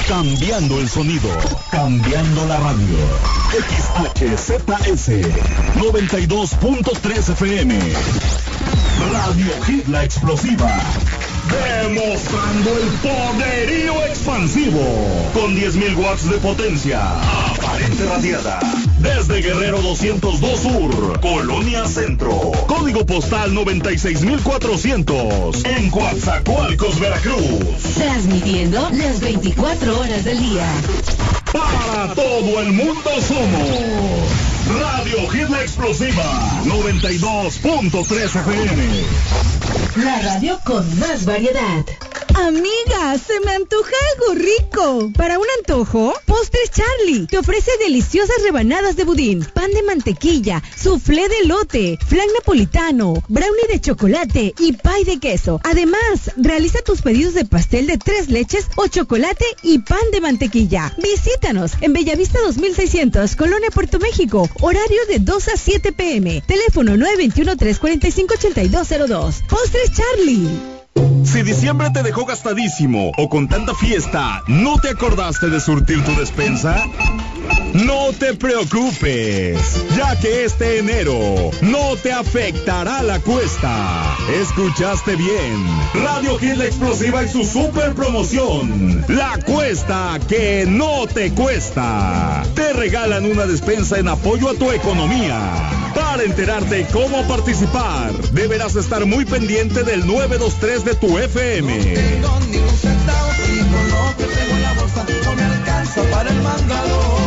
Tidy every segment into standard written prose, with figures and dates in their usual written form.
Cambiando el sonido, cambiando la radio. XHZS 92.3 FM. Radio Hit La Explosiva. Demostrando el poderío expansivo. Con 10.000 watts de potencia. Aparente radiada. Desde Guerrero 202 Sur, Colonia Centro. Código postal 96.400. En Coatzacoalcos, Veracruz. Transmitiendo las 24 horas del día. Para todo el mundo somos Radio Hit La Explosiva 92.3 FM. La radio con más variedad. Amiga, se me antoja algo rico. ¿Para un antojo? Postres Charlie te ofrece deliciosas rebanadas de budín, pan de mantequilla, soufflé de elote, flan napolitano, brownie de chocolate y pie de queso. Además, realiza tus pedidos de pastel de 3 leches o chocolate y pan de mantequilla. Visítanos en Bellavista 2600, Colonia Puerto México. Horario de 2 a 7 p.m. Teléfono 921-345-8202. Postres Charlie. Si diciembre te dejó gastadísimo o con tanta fiesta, ¿no te acordaste de surtir tu despensa? No te preocupes, ya que este enero no te afectará la cuesta. Escuchaste bien. Radio Hit La Explosiva y su super promoción. La cuesta que no te cuesta. Te regalan una despensa en apoyo a tu economía. Para enterarte cómo participar, deberás estar muy pendiente del 923 de tu FM. No tengo ni un centavo y con lo que tengo en la bolsa no me alcanza para el mandado.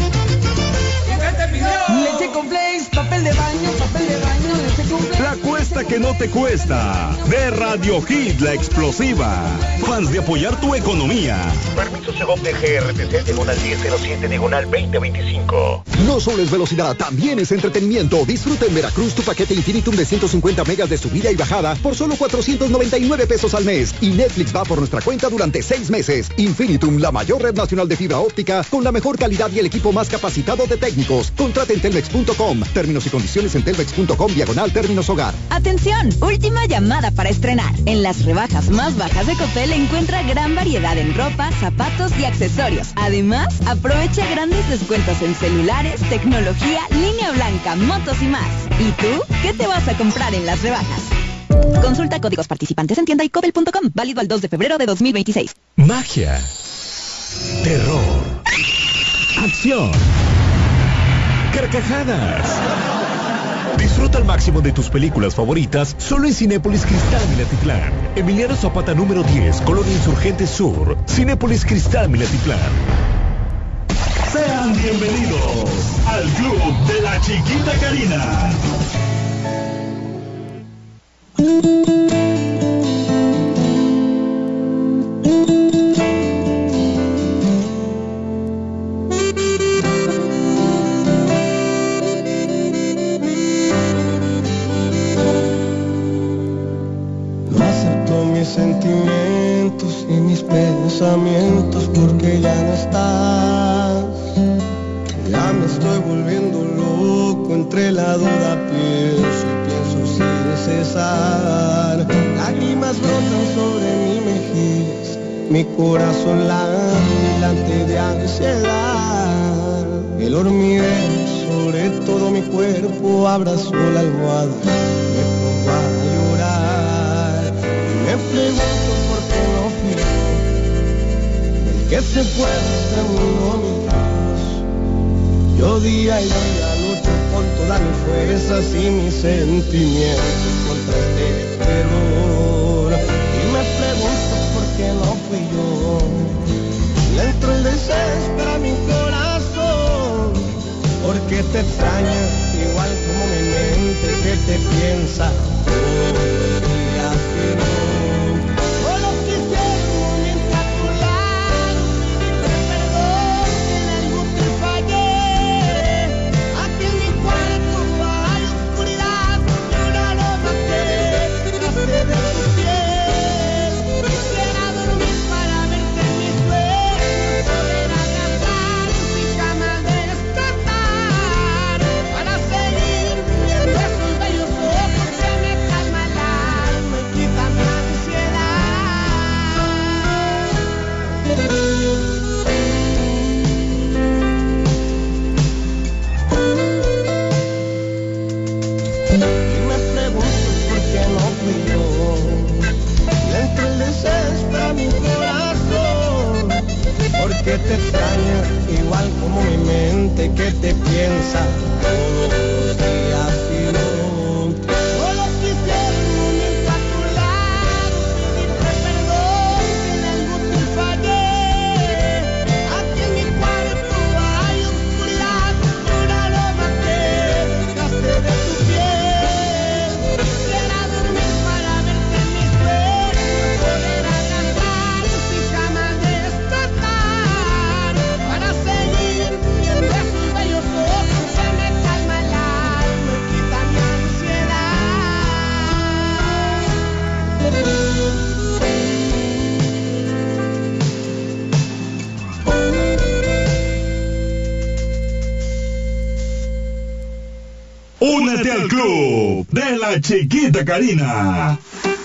Leche con flakes, papel de baño, leche con flakes. La cuesta que no te cuesta. De Radio Hit La Explosiva. Fans de apoyar tu economía. Permiso Segov de GRTC diagonal 1007 diagonal 2025. No solo es velocidad, también es entretenimiento. Disfruta en Veracruz tu paquete Infinitum de 150 megas de subida y bajada por solo 499 pesos al mes. Y Netflix va por nuestra cuenta durante 6 meses. Infinitum, la mayor red nacional de fibra óptica con la mejor calidad y el equipo más capacitado de técnicos. Contrate en telmex.com. Términos y condiciones en telmex.com/términos hogar. Atención, última llamada para estrenar. En las rebajas más bajas de Coppel encuentra gran variedad en ropa, zapatos y accesorios. Además, aprovecha grandes descuentos en celulares, tecnología, línea blanca, motos y más. ¿Y tú? ¿Qué te vas a comprar en las rebajas? Consulta códigos participantes en tienda y coppel.com. Válido al 2 de febrero de 2026. Magia. Terror. Acción. Carcajadas. Disfruta al máximo de tus películas favoritas solo en Cinépolis Cristal Minatitlán. Emiliano Zapata número 10, Colonia Insurgente Sur. Cinépolis Cristal Minatitlán. Sean bienvenidos al Club de la Chiquita Karina. Sentimientos y mis pensamientos porque ya no estás. Ya me estoy volviendo loco, entre la duda pienso sin cesar. Lágrimas brotan sobre mis mejillas, mi corazón late de ansiedad. El hormiguero sobre todo mi cuerpo abrazó la almohada, me pongo a llorar. Me pregunto por qué no fui el que se fue de este mundo, mi Dios. Yo día y día lucho con todas mis fuerzas y mis sentimientos contra este terror. Y me pregunto por qué no fui yo. Dentro el desespero a mi corazón, porque te extraña igual como mi mente que te piensa todos los días que no. Solo quisiera un momento a tu lado, pedirte perdón en algo que fallé. Aquí en mi cuarto hay oscuridad y una loba que nace de tu piel. Quisiera dormir para verte en mis sueños, poder abrazarnos y jamás despertar, para seguir viendo esos bellos ojos que me calman el alma y quitan la que te extraña, igual como mi mente que te piensa todos los días y no. Solo quisiera un momento a tu lado, pedirte perdón si en algo te fallé. Aquí en mi cuarto hay oscuridad, un aroma que nace de tu piel. Quisiera dormir para verte en mis sueños, poder abrazarnos y jamás despertar, para seguir viendo esos bellos ojos que me calman el alma y quitan mi Únete al club de la Chiquita Karina.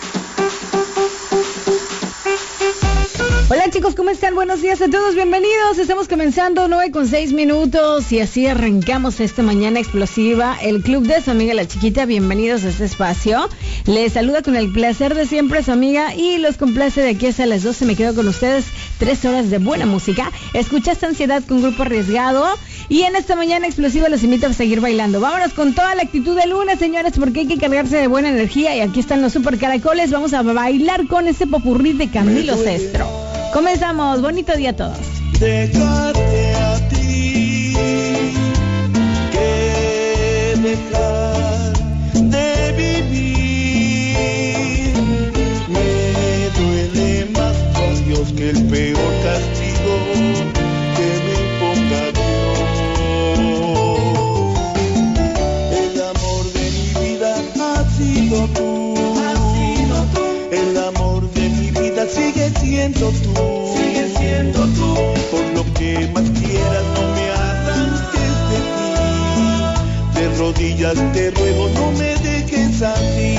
Hola chicos, ¿cómo están? Buenos días a todos, bienvenidos. Estamos comenzando 9:06 y así arrancamos esta mañana explosiva. El club de su amiga la Chiquita, bienvenidos a este espacio. Les saluda con el placer de siempre su amiga y los complace de aquí hasta las 12. Me quedo con ustedes 3 horas de buena música. Escuchaste Ansiedad con Grupo Arriesgado y en esta mañana explosiva los invito a seguir bailando. Vámonos con toda la actitud del lunes, señores, porque hay que cargarse de buena energía y aquí están los super caracoles. Vamos a bailar con este popurrí de Camilo Sestro. Comenzamos, bonito día a todos. Dejarte a ti, que dejar de vivir, me duele más por Dios que el peor castigo que me imponga Dios. El amor de mi vida ha sido tú, el amor de mi vida sigue siendo tú, por lo que más quieras no me arranques de ti, de rodillas te ruego no me dejes así,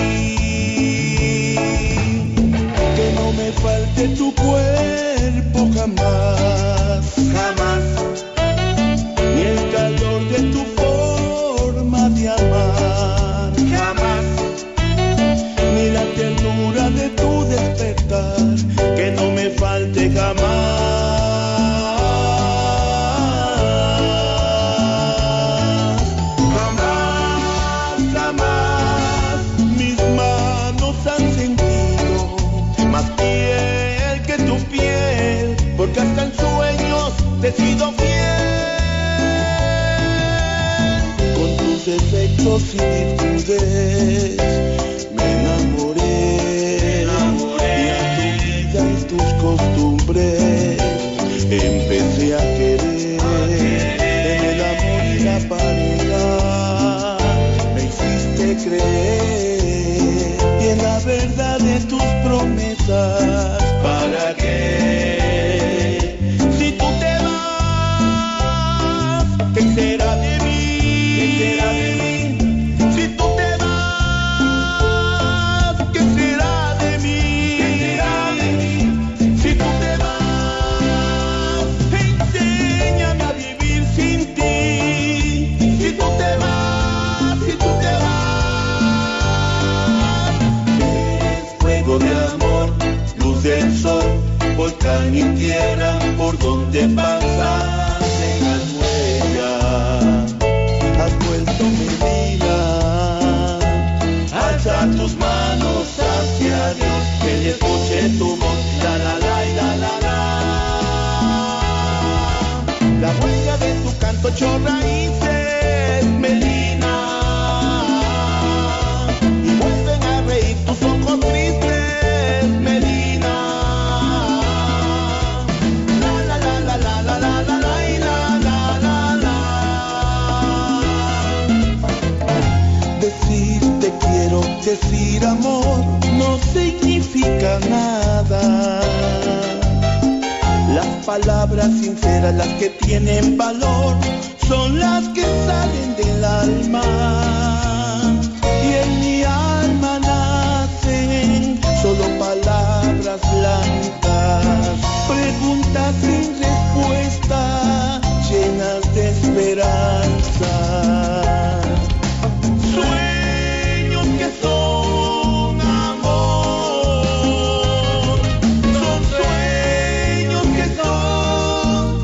que no me falte tu cuerpo jamás, jamás, ni el calor de tu forma de amar, jamás, ni la ternura de tu despertar, que no me falte jamás. Jamás, jamás, mis manos han sentido más piel que tu piel, porque hasta en sueños te he sido fiel. Con tus defectos y virtudes me enamoré, y a tu vida y tus costumbres empecé a querer. En el amor y la pareja me hiciste creer, y en la verdad de tus promesas. ¿Para qué? Si tú te vas, ¿qué será de mí? ¿Qué será de mí? Si tú te vas, ¿qué será de mí? ¿Qué será de mí? Si tú te vas, enséñame a vivir sin ti. Si tú te vas, si tú te vas, eres fuego de amor, luz del sol, volcán y tierra, por donde pasas dejas huella. Has vuelto mi vida, alza tus manos hacia Dios, que le escuche tu voz, la la la y la la la. La huella de tu canto echó raíces, Melina, y vuelven a reír tus ojos tristes, Melina. La la la la la la la la la y la la la la. Decir te quiero, decir amor, no significa nada. Las palabras sinceras, las que tienen valor, son las que salen del alma. Y en mi alma nacen solo palabras blancas, preguntas sin respuesta, llenas de esperanza. Sueños que son amor, son sueños que son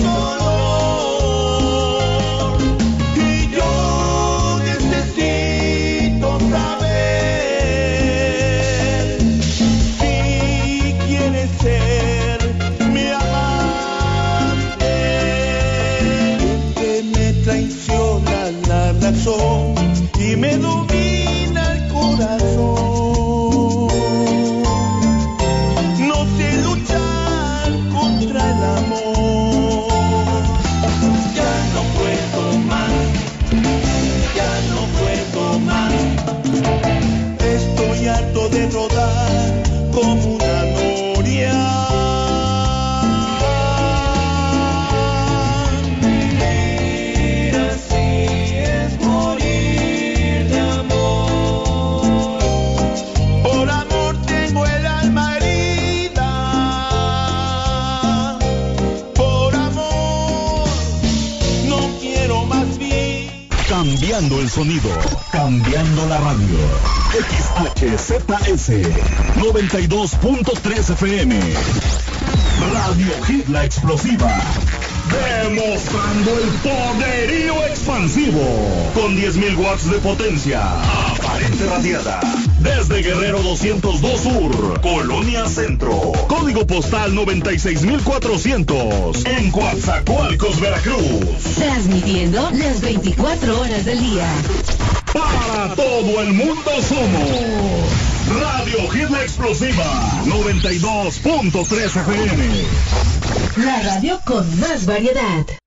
cambiando el sonido, cambiando la radio. XHZS 92.3 FM. Radio Hit La Explosiva. Demostrando el poderío expansivo. Con 10.000 watts de potencia. Aparente radiada. Desde Guerrero 202 Sur, Colonia Centro. Código postal 96.400. En Coatzacoalcos, Veracruz. Transmitiendo las 24 horas del día. Para todo el mundo somos Radio Hit La Explosiva 92.3 FM. La radio con más variedad.